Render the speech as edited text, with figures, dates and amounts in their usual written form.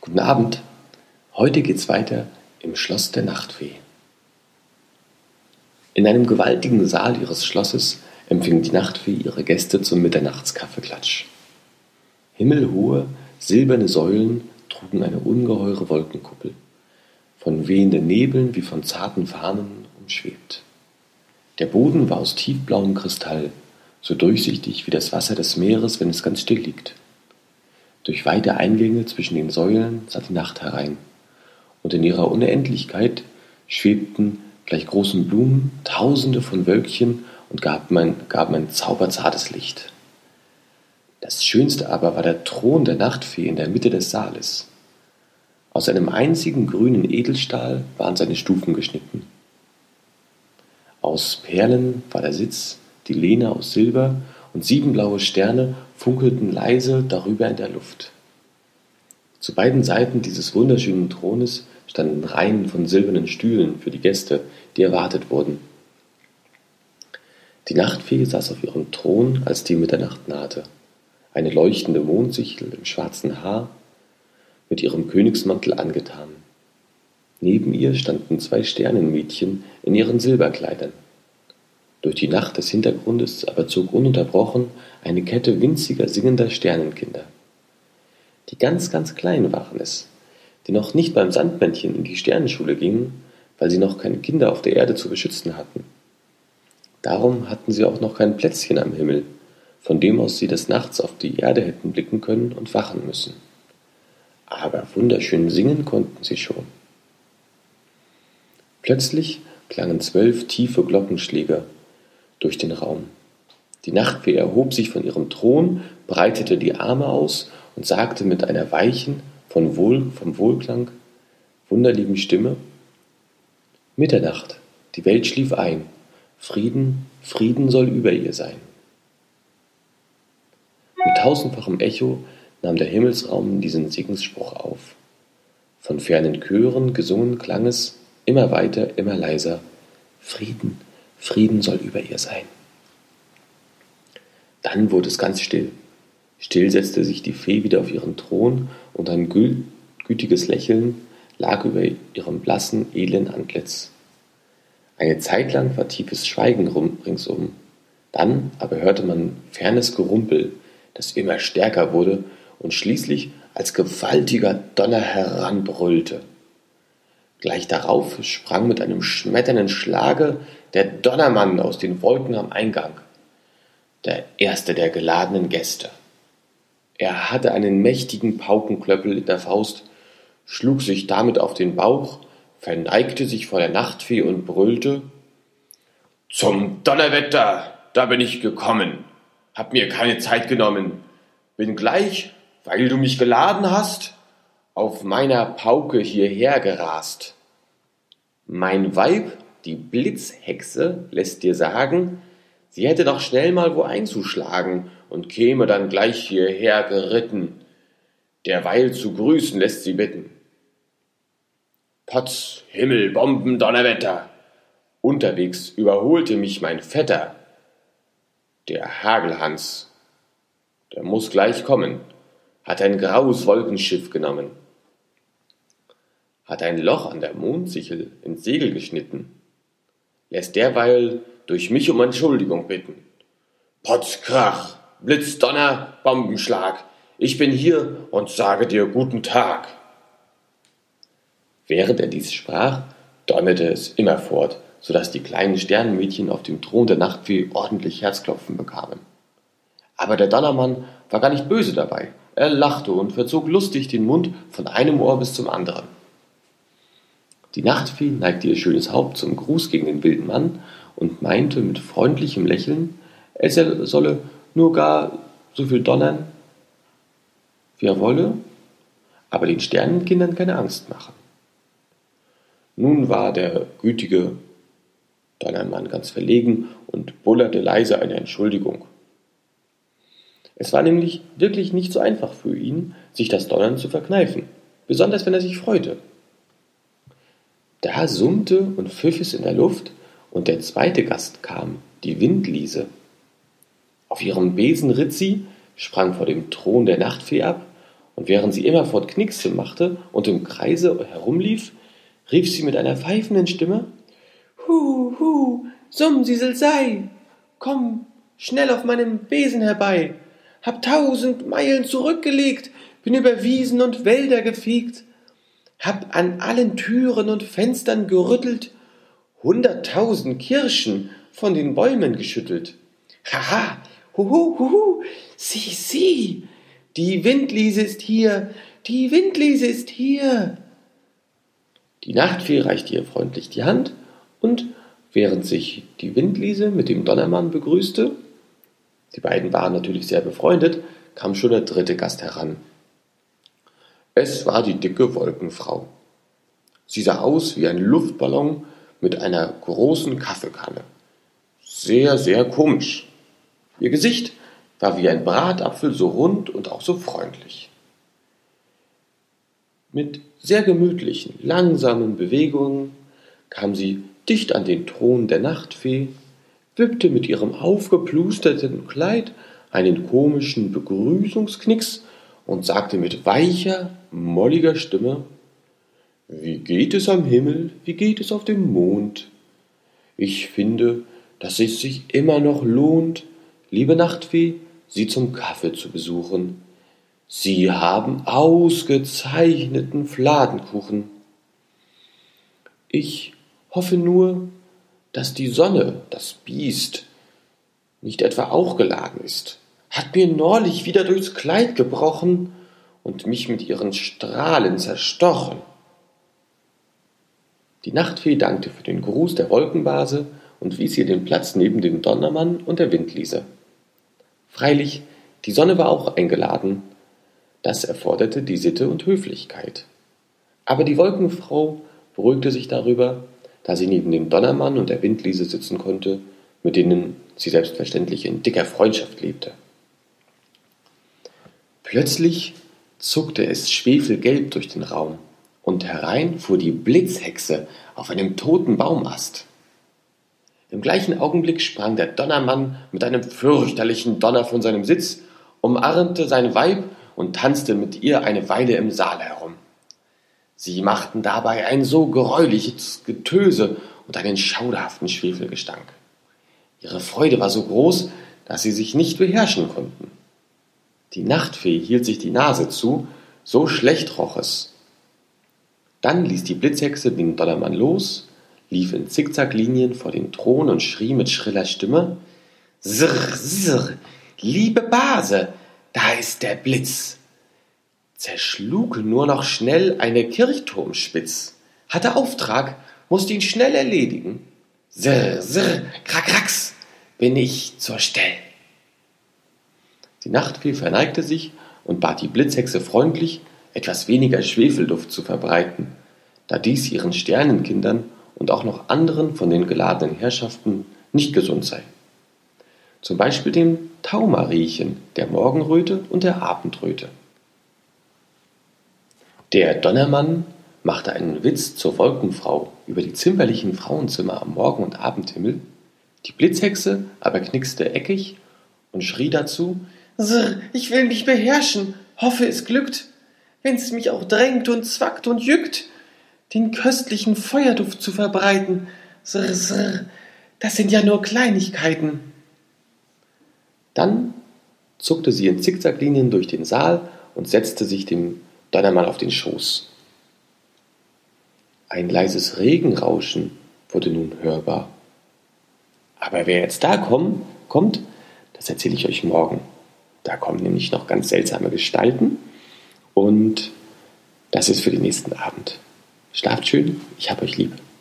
Guten Abend. Heute geht's weiter im Schloss der Nachtfee. In einem gewaltigen Saal ihres Schlosses empfing die Nachtfee ihre Gäste zum Mitternachtskaffeeklatsch. Himmelhohe, silberne Säulen trugen eine ungeheure Wolkenkuppel, von wehenden Nebeln wie von zarten Fahnen umschwebt. Der Boden war aus tiefblauem Kristall, so durchsichtig wie das Wasser des Meeres, wenn es ganz still liegt. Durch weite Eingänge zwischen den Säulen sah die Nacht herein, und in ihrer Unendlichkeit schwebten gleich großen Blumen Tausende von Wölkchen und gaben ein zauberzartes Licht. Das Schönste aber war der Thron der Nachtfee in der Mitte des Saales. Aus einem einzigen grünen Edelstahl waren seine Stufen geschnitten. Aus Perlen war der Sitz, die Lehne aus Silber, und 7 blaue Sterne funkelten leise darüber in der Luft. Zu beiden Seiten dieses wunderschönen Thrones standen Reihen von silbernen Stühlen für die Gäste, die erwartet wurden. Die Nachtfee saß auf ihrem Thron, als die Mitternacht nahte. Eine leuchtende Mondsichel im schwarzen Haar, mit ihrem Königsmantel angetan. Neben ihr standen 2 Sternenmädchen in ihren Silberkleidern. Durch die Nacht des Hintergrundes aber zog ununterbrochen eine Kette winziger singender Sternenkinder. Die ganz, ganz klein waren es, die noch nicht beim Sandmännchen in die Sternenschule gingen, weil sie noch keine Kinder auf der Erde zu beschützen hatten. Darum hatten sie auch noch kein Plätzchen am Himmel, von dem aus sie des Nachts auf die Erde hätten blicken können und wachen müssen. Aber wunderschön singen konnten sie schon. Plötzlich klangen 12 tiefe Glockenschläge durch den Raum. Die Nachtfee erhob sich von ihrem Thron, breitete die Arme aus und sagte mit einer weichen, vom Wohlklang wunderlieben Stimme: Mitternacht, die Welt schlief ein, Frieden, Frieden soll über ihr sein. Mit tausendfachem Echo nahm der Himmelsraum diesen Segensspruch auf. Von fernen Chören gesungen klang es immer weiter, immer leiser: Frieden, Frieden soll über ihr sein. Dann wurde es ganz still. Still setzte sich die Fee wieder auf ihren Thron, und ein gütiges Lächeln lag über ihrem blassen, edlen Antlitz. Eine Zeit lang war tiefes Schweigen ringsum. Dann aber hörte man fernes Gerumpel, das immer stärker wurde und schließlich als gewaltiger Donner heranbrüllte. Gleich darauf sprang mit einem schmetternden Schlage der Donnermann aus den Wolken am Eingang, der erste der geladenen Gäste. Er hatte einen mächtigen Paukenklöppel in der Faust, schlug sich damit auf den Bauch, verneigte sich vor der Nachtfee und brüllte: »Zum Donnerwetter, da bin ich gekommen, hab mir keine Zeit genommen, bin gleich, weil du mich geladen hast, auf meiner Pauke hierher gerast. Mein Weib, die Blitzhexe, lässt dir sagen, sie hätte doch schnell mal wo einzuschlagen und käme dann gleich hierher geritten. Derweil zu grüßen lässt sie bitten. Potz, Himmel, Bomben, Donnerwetter! Unterwegs überholte mich mein Vetter, der Hagelhans. Der muß gleich kommen, hat ein graues Wolkenschiff genommen, hat ein Loch an der Mondsichel ins Segel geschnitten, lässt derweil durch mich um Entschuldigung bitten. Potz, Krach, Blitz, Donner, Bombenschlag, ich bin hier und sage dir guten Tag. Während er dies sprach, donnerte es immerfort, so daß die kleinen Sternenmädchen auf dem Thron der Nachtfee ordentlich Herzklopfen bekamen. Aber der Donnermann war gar nicht böse dabei. Er lachte und verzog lustig den Mund von einem Ohr bis zum anderen. Die Nachtfee neigte ihr schönes Haupt zum Gruß gegen den wilden Mann und meinte mit freundlichem Lächeln, er solle nur gar so viel donnern, wie er wolle, aber den Sternenkindern keine Angst machen. Nun war der gütige Donnermann ganz verlegen und bullerte leise eine Entschuldigung. Es war nämlich wirklich nicht so einfach für ihn, sich das Donnern zu verkneifen, besonders wenn er sich freute. Da summte und pfiff es in der Luft, und der zweite Gast kam, die Windliese. Auf ihrem Besen ritt sie, sprang vor dem Thron der Nachtfee ab Und während sie immerfort Knickse machte und im Kreise herumlief, rief sie mit einer pfeifenden Stimme: »Hu, hu, Sumsisel sei! Komm schnell auf meinem Besen herbei! Hab 1000 Meilen zurückgelegt, bin über Wiesen und Wälder gefegt, hab an allen Türen und Fenstern gerüttelt, 100.000 Kirschen von den Bäumen geschüttelt. Haha, huhu, huhu, sieh, sieh, die Windliese ist hier, die Windliese ist hier!« Die Nachtfee reichte ihr freundlich die Hand, und während sich die Windliese mit dem Donnermann begrüßte, die beiden waren natürlich sehr befreundet, kam schon der dritte Gast heran. Es war die dicke Wolkenfrau. Sie sah aus wie ein Luftballon mit einer großen Kaffeekanne. Sehr, sehr komisch. Ihr Gesicht war wie ein Bratapfel, so rund und auch so freundlich. Mit sehr gemütlichen, langsamen Bewegungen kam sie dicht an den Thron der Nachtfee, wippte mit ihrem aufgeplusterten Kleid einen komischen Begrüßungsknicks und sagte mit weicher, molliger Stimme: »Wie geht es am Himmel, wie geht es auf dem Mond? Ich finde, dass es sich immer noch lohnt, liebe Nachtfee, Sie zum Kaffee zu besuchen. Sie haben ausgezeichneten Fladenkuchen. Ich hoffe nur, dass die Sonne, das Biest, nicht etwa auch geladen ist. Hat mir neulich wieder durchs Kleid gebrochen und mich mit ihren Strahlen zerstochen.« Die Nachtfee dankte für den Gruß der Wolkenbase und wies ihr den Platz neben dem Donnermann und der Windliese. Freilich, die Sonne war auch eingeladen. Das erforderte die Sitte und Höflichkeit. Aber die Wolkenfrau beruhigte sich darüber, da sie neben dem Donnermann und der Windliese sitzen konnte, mit denen sie selbstverständlich in dicker Freundschaft lebte. Plötzlich zuckte es schwefelgelb durch den Raum, und herein fuhr die Blitzhexe auf einem toten Baumast. Im gleichen Augenblick sprang der Donnermann mit einem fürchterlichen Donner von seinem Sitz, umarmte sein Weib und tanzte mit ihr eine Weile im Saal herum. Sie machten dabei ein so greuliches Getöse und einen schauderhaften Schwefelgestank. Ihre Freude war so groß, dass sie sich nicht beherrschen konnten. Die Nachtfee hielt sich die Nase zu, so schlecht roch es. Dann ließ die Blitzhexe den Donnermann los, lief in Zickzacklinien vor den Thron und schrie mit schriller Stimme: »Sirr, sirr, liebe Base, da ist der Blitz! Zerschlug nur noch schnell eine Kirchturmspitz, hatte Auftrag, mußte ihn schnell erledigen. Sirr, sirr, krakracks, bin ich zur Stell.« Die Nachtfee verneigte sich und bat die Blitzhexe freundlich, etwas weniger Schwefelduft zu verbreiten, da dies ihren Sternenkindern und auch noch anderen von den geladenen Herrschaften nicht gesund sei. Zum Beispiel dem Taumariechen, der Morgenröte und der Abendröte. Der Donnermann machte einen Witz zur Wolkenfrau über die zimperlichen Frauenzimmer am Morgen- und Abendhimmel, die Blitzhexe aber knickste eckig und schrie dazu: »Sirr, ich will mich beherrschen, hoffe es glückt, wenn's mich auch drängt und zwackt und jückt, den köstlichen Feuerduft zu verbreiten. Sirr, sirr, das sind ja nur Kleinigkeiten.« Dann zuckte sie in Zickzacklinien durch den Saal und setzte sich dem Donnermann auf den Schoß. Ein leises Regenrauschen wurde nun hörbar. Aber wer jetzt da kommt, das erzähle ich euch morgen. Da kommen nämlich noch ganz seltsame Gestalten, und das ist für den nächsten Abend. Schlaft schön, ich hab euch lieb.